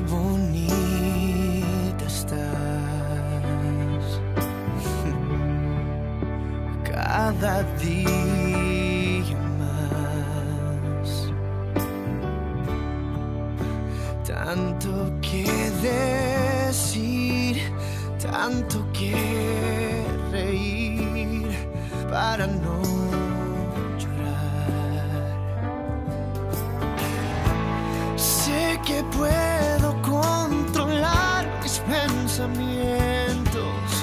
bonita estás. Cada día más. Tanto que decir, tanto que reír para no llorar. Sé que puedo controlar mis pensamientos,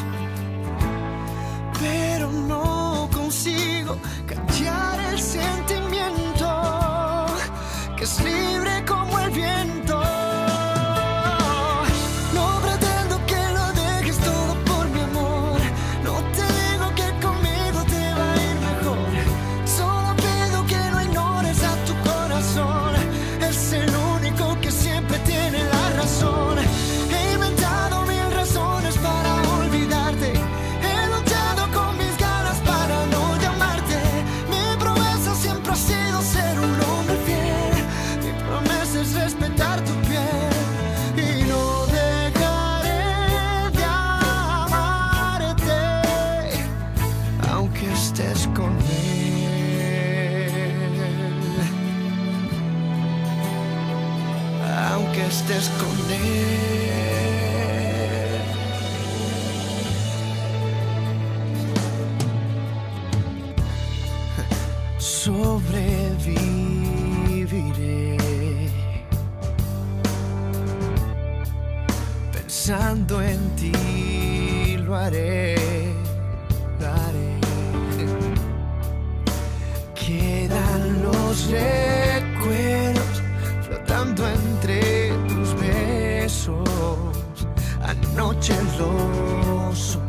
pero no consigo callar el sentimiento que es libre como el viento. No pretendo que lo dejes todo por mi amor. No te digo que conmigo te va a ir mejor. Solo pido que no ignores a tu corazón. Es el único que siempre tiene la razón. He inventado mil razones para olvidarte. He luchado con mis ganas para no llamarte. Mi promesa siempre ha sido ser un hombre fiel. Mi promesa es respetar tu piel. Y no dejaré de amarte, aunque estés con él. Aunque estés con él. Sobreviviré pensando en ti, lo haré, lo haré. Quedan los recuerdos flotando entre tus besos. Anoche lo supe.